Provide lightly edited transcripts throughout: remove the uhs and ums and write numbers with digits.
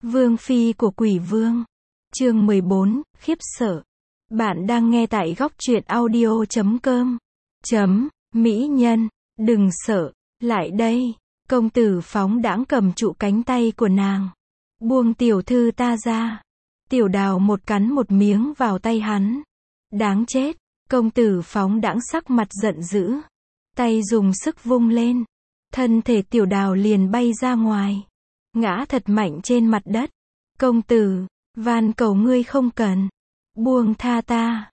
Vương phi của quỷ vương. Chương 14, khiếp sợ. Bạn đang nghe tại góc truyện audio.com. Mỹ nhân, đừng sợ, lại đây. Công tử phóng đãng cầm trụ cánh tay của nàng. Buông tiểu thư ta ra. Tiểu Đào một cắn một miếng vào tay hắn. Đáng chết. Công tử phóng đãng sắc mặt giận dữ. Tay dùng sức vung lên. Thân thể Tiểu Đào liền bay ra ngoài. Ngã thật mạnh trên mặt đất. Công tử, van cầu ngươi không cần. Buông tha ta.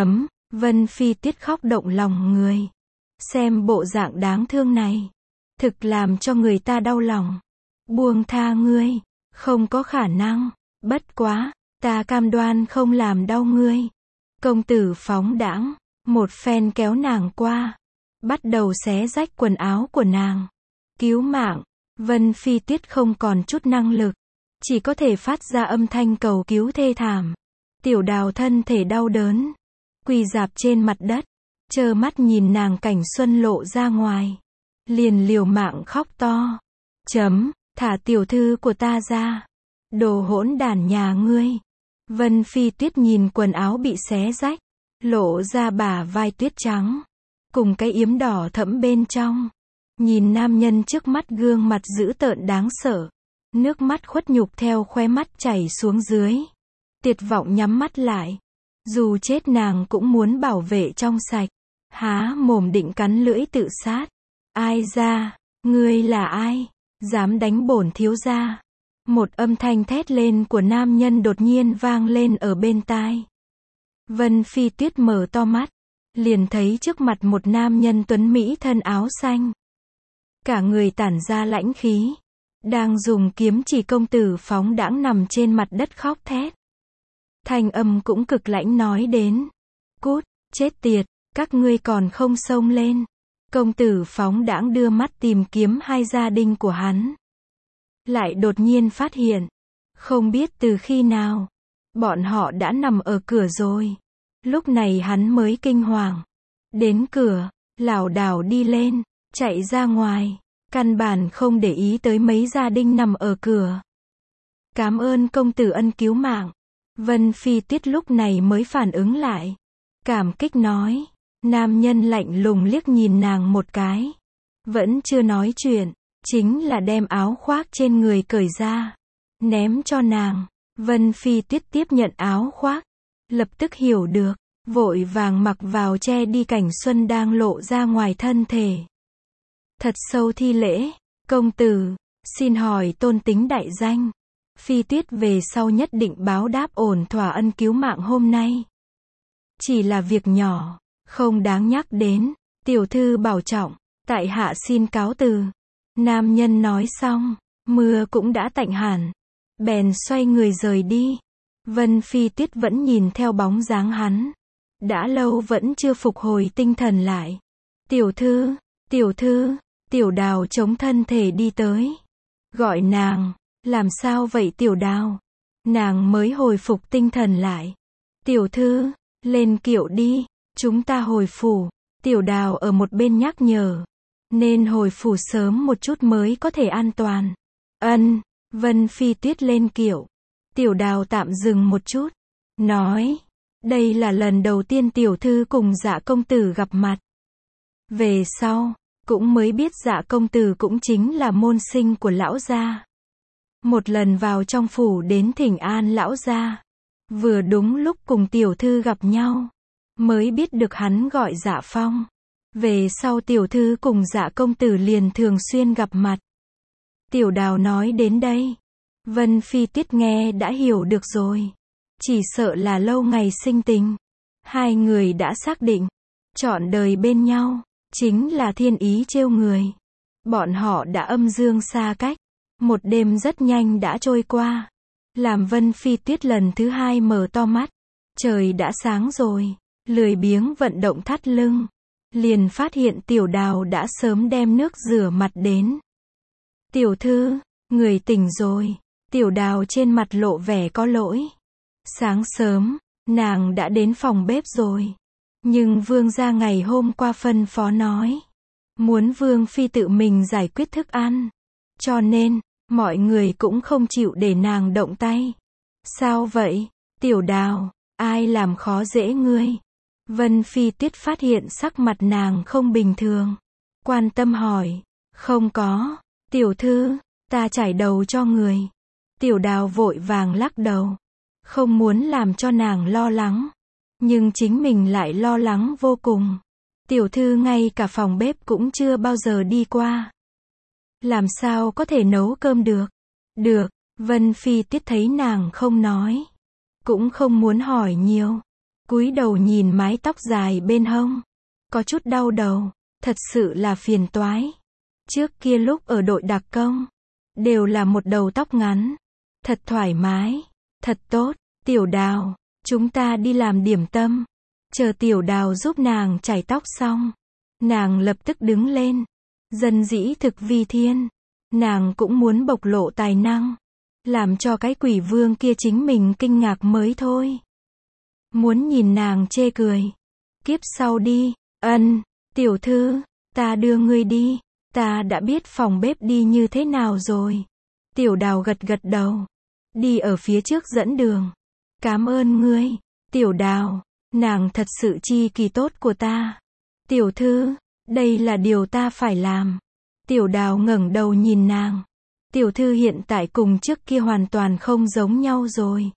Vân Phi Tuyết khóc động lòng người. Xem bộ dạng đáng thương này. Thực làm cho người ta đau lòng. Buông tha ngươi. Không có khả năng. Bất quá, ta cam đoan không làm đau ngươi. Công tử phóng đãng, một phen kéo nàng qua. Bắt đầu xé rách quần áo của nàng. Cứu mạng. Vân Phi Tuyết không còn chút năng lực. Chỉ có thể phát ra âm thanh cầu cứu thê thảm. Tiểu Đào thân thể đau đớn. Quỳ rạp trên mặt đất. Trơ mắt nhìn nàng cảnh xuân lộ ra ngoài. Liền liều mạng khóc to. Thả tiểu thư của ta ra. Đồ hỗn đản nhà ngươi. Vân Phi Tuyết nhìn quần áo bị xé rách. Lộ ra bả vai tuyết trắng. Cùng cái yếm đỏ thẫm bên trong. Nhìn nam nhân trước mắt gương mặt dữ tợn đáng sợ. Nước mắt khuất nhục theo khóe mắt chảy xuống dưới. Tuyệt vọng nhắm mắt lại. Dù chết nàng cũng muốn bảo vệ trong sạch. Há mồm định cắn lưỡi tự sát. Ai ra? Ngươi là ai? Dám đánh bổn thiếu gia? Một âm thanh thét lên của nam nhân đột nhiên vang lên ở bên tai. Vân Phi Tuyết mở to mắt. Liền thấy trước mặt một nam nhân tuấn mỹ thân áo xanh. Cả người tản ra lãnh khí. Đang dùng kiếm chỉ công tử phóng đãng nằm trên mặt đất khóc thét. Thanh âm cũng cực lãnh nói đến. Cút, chết tiệt, các ngươi còn không xông lên. Công tử phóng đãng đưa mắt tìm kiếm hai gia đình của hắn. Lại đột nhiên phát hiện. Không biết từ khi nào. Bọn họ đã nằm ở cửa rồi. Lúc này hắn mới kinh hoàng. Đến cửa, lảo đảo đi lên, chạy ra ngoài. Căn bản không để ý tới mấy gia đình nằm ở cửa. Cảm ơn công tử ân cứu mạng. Vân Phi Tuyết lúc này mới phản ứng lại. Cảm kích nói. Nam nhân lạnh lùng liếc nhìn nàng một cái. Vẫn chưa nói chuyện. Chính là đem áo khoác trên người cởi ra. Ném cho nàng. Vân Phi Tuyết tiếp nhận áo khoác. Lập tức hiểu được. Vội vàng mặc vào che đi cảnh xuân đang lộ ra ngoài thân thể. Thật sâu thi lễ. Công tử, xin hỏi tôn tính đại danh. Phi Tuyết về sau nhất định báo đáp ổn thỏa ân cứu mạng hôm nay. Chỉ là việc nhỏ, không đáng nhắc đến. Tiểu thư bảo trọng, tại hạ xin cáo từ. Nam nhân nói xong, mưa cũng đã tạnh hẳn. Bèn xoay người rời đi. Vân Phi Tuyết vẫn nhìn theo bóng dáng hắn. Đã lâu vẫn chưa phục hồi tinh thần lại. Tiểu thư, Tiểu Đào chống thân thể đi tới. Gọi nàng. Làm sao vậy Tiểu Đào? Nàng mới hồi phục tinh thần lại. Tiểu thư, lên kiệu đi. Chúng ta hồi phủ. Tiểu Đào ở một bên nhắc nhở. Nên hồi phủ sớm một chút mới có thể an toàn. Ân. Vân Phi Tuyết lên kiệu. Tiểu Đào tạm dừng một chút. Nói. Đây là lần đầu tiên tiểu thư cùng Dạ công tử gặp mặt. Về sau, cũng mới biết Dạ công tử cũng chính là môn sinh của lão gia. Một lần vào trong phủ đến thỉnh an lão gia. Vừa đúng lúc cùng tiểu thư gặp nhau. Mới biết được hắn gọi Dạ Phong. Về sau tiểu thư cùng Dạ công tử liền thường xuyên gặp mặt. Tiểu Đào nói đến đây. Vân Phi Tuyết nghe đã hiểu được rồi. Chỉ sợ là lâu ngày sinh tình. Hai người đã xác định. Trọn đời bên nhau. Chính là thiên ý trêu người. Bọn họ đã âm dương xa cách. Một đêm rất nhanh đã trôi qua. Làm Vân Phi Tuyết lần thứ hai mở to mắt. Trời đã sáng rồi. Lười biếng vận động thắt lưng. Liền phát hiện Tiểu Đào đã sớm đem nước rửa mặt đến. Tiểu thư, người tỉnh rồi. Tiểu Đào trên mặt lộ vẻ có lỗi. Sáng sớm, nàng đã đến phòng bếp rồi. Nhưng vương gia ngày hôm qua phân phó nói. Muốn vương phi tự mình giải quyết thức ăn. Cho nên, Mọi người cũng không chịu để nàng động tay. Sao vậy, Tiểu Đào, ai làm khó dễ ngươi? Vân Phi Tuyết phát hiện sắc mặt nàng không bình thường. Quan tâm hỏi. Không có, tiểu thư, ta chải đầu cho người. Tiểu Đào vội vàng lắc đầu. Không muốn làm cho nàng lo lắng. Nhưng chính mình lại lo lắng vô cùng. Tiểu thư ngay cả phòng bếp cũng chưa bao giờ đi qua. Làm sao có thể nấu cơm được? Được, Vân Phi Tuyết thấy nàng không nói. Cũng không muốn hỏi nhiều. Cúi đầu nhìn mái tóc dài bên hông. Có chút đau đầu. Thật sự là phiền toái. Trước kia lúc ở đội đặc công. Đều là một đầu tóc ngắn. Thật thoải mái. Thật tốt. Tiểu Đào, chúng ta đi làm điểm tâm. Chờ Tiểu Đào giúp nàng chải tóc xong. Nàng lập tức đứng lên. Dân dĩ thực vi thiên. Nàng cũng muốn bộc lộ tài năng. Làm cho cái quỷ vương kia chính mình kinh ngạc mới thôi. Muốn nhìn nàng chê cười. Kiếp sau đi. Ân, tiểu thư, ta đưa ngươi đi. Ta đã biết phòng bếp đi như thế nào rồi. Tiểu Đào gật gật đầu. Đi ở phía trước dẫn đường. Cảm ơn ngươi, Tiểu Đào. Nàng thật sự chi kỳ tốt của ta. Tiểu thư, đây là điều ta phải làm. Tiểu Đào ngẩng đầu nhìn nàng. Tiểu thư hiện tại cùng trước kia hoàn toàn không giống nhau rồi.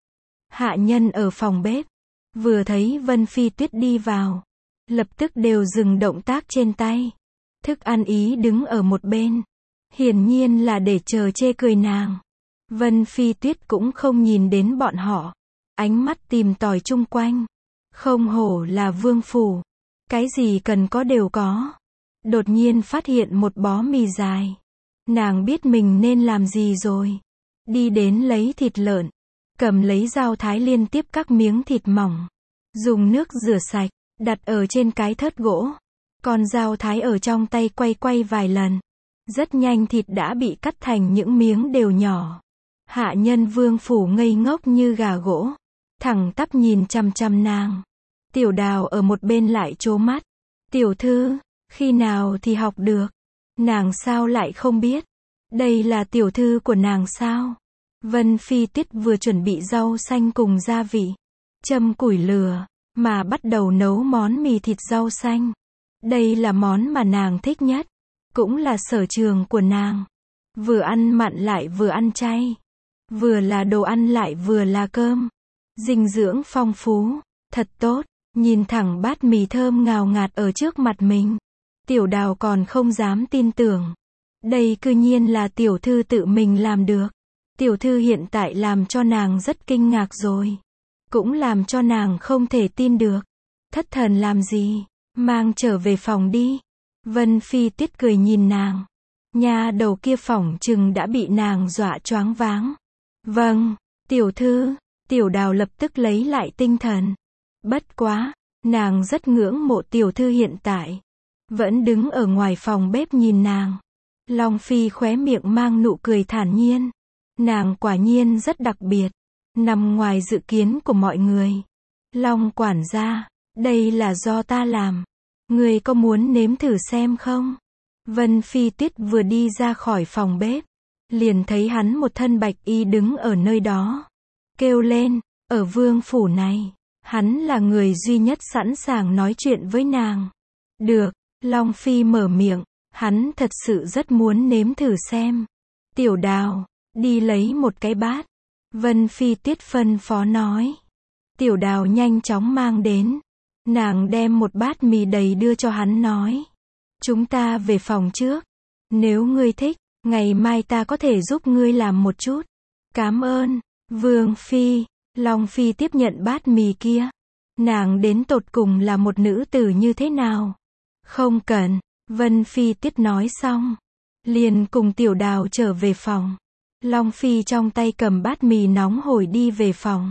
Hạ nhân ở phòng bếp. Vừa thấy Vân Phi Tuyết đi vào. Lập tức đều dừng động tác trên tay. Thức ăn ý đứng ở một bên. Hiển nhiên là để chờ chê cười nàng. Vân Phi Tuyết cũng không nhìn đến bọn họ. Ánh mắt tìm tòi chung quanh. Không hổ là vương phủ. Cái gì cần có đều có. Đột nhiên phát hiện một bó mì dài. Nàng biết mình nên làm gì rồi. Đi đến lấy thịt lợn. Cầm lấy dao thái liên tiếp các miếng thịt mỏng. Dùng nước rửa sạch. Đặt ở trên cái thớt gỗ. Con dao thái ở trong tay quay quay vài lần. Rất nhanh thịt đã bị cắt thành những miếng đều nhỏ. Hạ nhân vương phủ ngây ngốc như gà gỗ. Thẳng tắp nhìn chằm chằm nàng. Tiểu Đào ở một bên lại trố mắt. Tiểu thư, khi nào thì học được? Nàng sao lại không biết? Đây là tiểu thư của nàng sao? Vân Phi Tuyết vừa chuẩn bị rau xanh cùng gia vị. Châm củi lửa. Mà bắt đầu nấu món mì thịt rau xanh. Đây là món mà nàng thích nhất. Cũng là sở trường của nàng. Vừa ăn mặn lại vừa ăn chay. Vừa là đồ ăn lại vừa là cơm. Dinh dưỡng phong phú. Thật tốt. Nhìn thẳng bát mì thơm ngào ngạt ở trước mặt mình. Tiểu Đào còn không dám tin tưởng. Đây cư nhiên là tiểu thư tự mình làm được. Tiểu thư hiện tại làm cho nàng rất kinh ngạc rồi. Cũng làm cho nàng không thể tin được. Thất thần làm gì? Mang trở về phòng đi. Vân Phi Tuyết cười nhìn nàng. Nha đầu kia phỏng chừng đã bị nàng dọa choáng váng. Vâng, tiểu thư. Tiểu Đào lập tức lấy lại tinh thần. Bất quá, nàng rất ngưỡng mộ tiểu thư hiện tại. Vẫn đứng ở ngoài phòng bếp nhìn nàng. Long Phi khóe miệng mang nụ cười thản nhiên. Nàng quả nhiên rất đặc biệt. Nằm ngoài dự kiến của mọi người. Long quản gia, đây là do ta làm. Người có muốn nếm thử xem không? Vân Phi Tuyết vừa đi ra khỏi phòng bếp. Liền thấy hắn một thân bạch y đứng ở nơi đó. Kêu lên, ở vương phủ này. Hắn là người duy nhất sẵn sàng nói chuyện với nàng. Được, Long Phi mở miệng. Hắn thật sự rất muốn nếm thử xem. Tiểu Đào, đi lấy một cái bát. Vân Phi Tuyết phân phó nói. Tiểu Đào nhanh chóng mang đến. Nàng đem một bát mì đầy đưa cho hắn nói. Chúng ta về phòng trước. Nếu ngươi thích, ngày mai ta có thể giúp ngươi làm một chút. Cảm ơn, Vương Phi. Long Phi tiếp nhận bát mì kia. Nàng đến tột cùng là một nữ tử như thế nào? Không cần, Vân Phi Tuyết nói xong. Liền cùng Tiểu Đào trở về phòng. Long Phi trong tay cầm bát mì nóng hổi đi về phòng.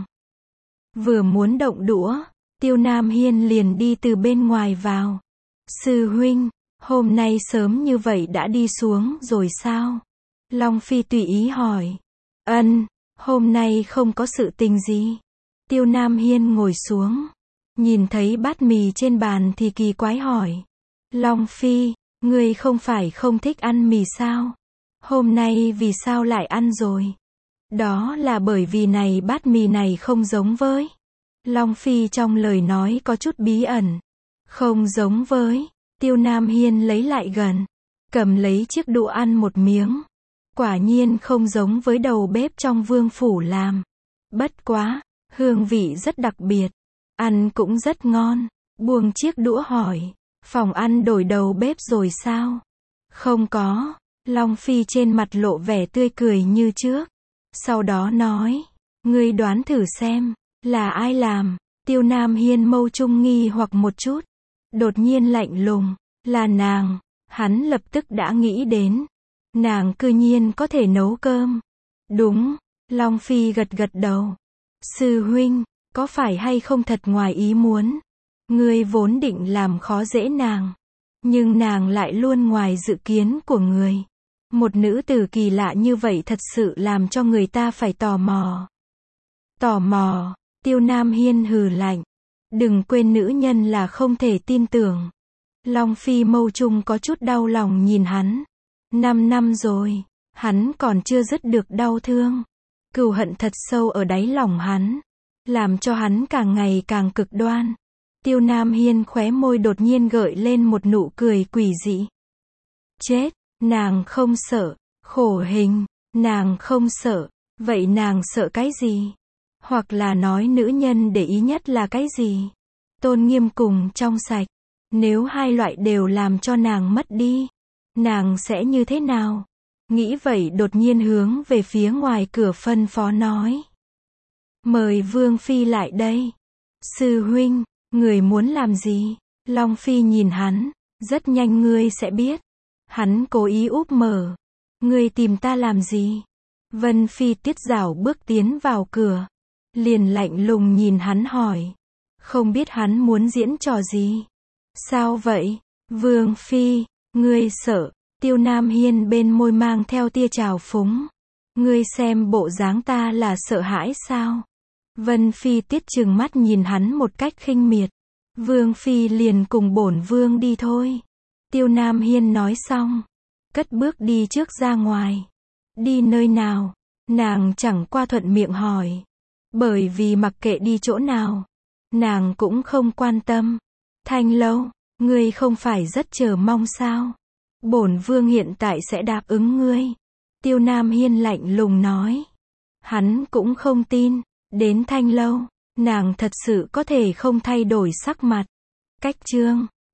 Vừa muốn động đũa, Tiêu Nam Hiên liền đi từ bên ngoài vào. Sư huynh, hôm nay sớm như vậy đã đi xuống rồi sao? Long Phi tùy ý hỏi. Ân, hôm nay không có sự tình gì. Tiêu Nam Hiên ngồi xuống. Nhìn thấy bát mì trên bàn thì kỳ quái hỏi. Long Phi, ngươi không phải không thích ăn mì sao? Hôm nay vì sao lại ăn rồi? Đó là bởi vì này bát mì này không giống với. Long Phi trong lời nói có chút bí ẩn. Không giống với. Tiêu Nam Hiên lấy lại gần. Cầm lấy chiếc đũa ăn một miếng. Quả nhiên không giống với đầu bếp trong vương phủ làm. Bất quá, hương vị rất đặc biệt. Ăn cũng rất ngon. Buông chiếc đũa hỏi. Phòng ăn đổi đầu bếp rồi sao? Không có. Long Phi trên mặt lộ vẻ tươi cười như trước. Sau đó nói. Ngươi đoán thử xem. Là ai làm? Tiêu Nam Hiên mâu trung nghi hoặc một chút. Đột nhiên lạnh lùng. Là nàng. Hắn lập tức đã nghĩ đến. Nàng cư nhiên có thể nấu cơm. Đúng. Long Phi gật gật đầu. Sư huynh, có phải hay không thật ngoài ý muốn? Ngươi vốn định làm khó dễ nàng. Nhưng nàng lại luôn ngoài dự kiến của người. Một nữ tử kỳ lạ như vậy thật sự làm cho người ta phải tò mò. Tò mò, Tiêu Nam Hiên hừ lạnh. Đừng quên nữ nhân là không thể tin tưởng. Long Phi mâu trung có chút đau lòng nhìn hắn. 5 năm rồi, hắn còn chưa dứt được đau thương. Cừu hận thật sâu ở đáy lòng hắn. Làm cho hắn càng ngày càng cực đoan. Tiêu Nam Hiên khóe môi đột nhiên gợi lên một nụ cười quỷ dị. Chết, nàng không sợ, khổ hình, nàng không sợ, vậy nàng sợ cái gì? Hoặc là nói nữ nhân để ý nhất là cái gì? Tôn nghiêm cùng trong sạch. Nếu hai loại đều làm cho nàng mất đi, nàng sẽ như thế nào? Nghĩ vậy đột nhiên hướng về phía ngoài cửa phân phó nói. Mời Vương Phi lại đây. Sư huynh, người muốn làm gì? Long Phi nhìn hắn, rất nhanh ngươi sẽ biết. Hắn cố ý úp mở. Ngươi tìm ta làm gì? Vân Phi tiết giảo bước tiến vào cửa. Liền lạnh lùng nhìn hắn hỏi. Không biết hắn muốn diễn trò gì? Sao vậy? Vương Phi, ngươi sợ? Tiêu Nam Hiên bên môi mang theo tia trào phúng. Ngươi xem bộ dáng ta là sợ hãi sao? Vân Phi tiết trừng mắt nhìn hắn một cách khinh miệt. Vương Phi liền cùng bổn vương đi thôi. Tiêu Nam Hiên nói xong. Cất bước đi trước ra ngoài. Đi nơi nào? Nàng chẳng qua thuận miệng hỏi. Bởi vì mặc kệ đi chỗ nào, nàng cũng không quan tâm. Thanh Lâu, ngươi không phải rất chờ mong sao? Bổn vương hiện tại sẽ đáp ứng ngươi. Tiêu Nam Hiên lạnh lùng nói. Hắn cũng không tin. Đến Thanh Lâu, nàng thật sự có thể không thay đổi sắc mặt. Cách chương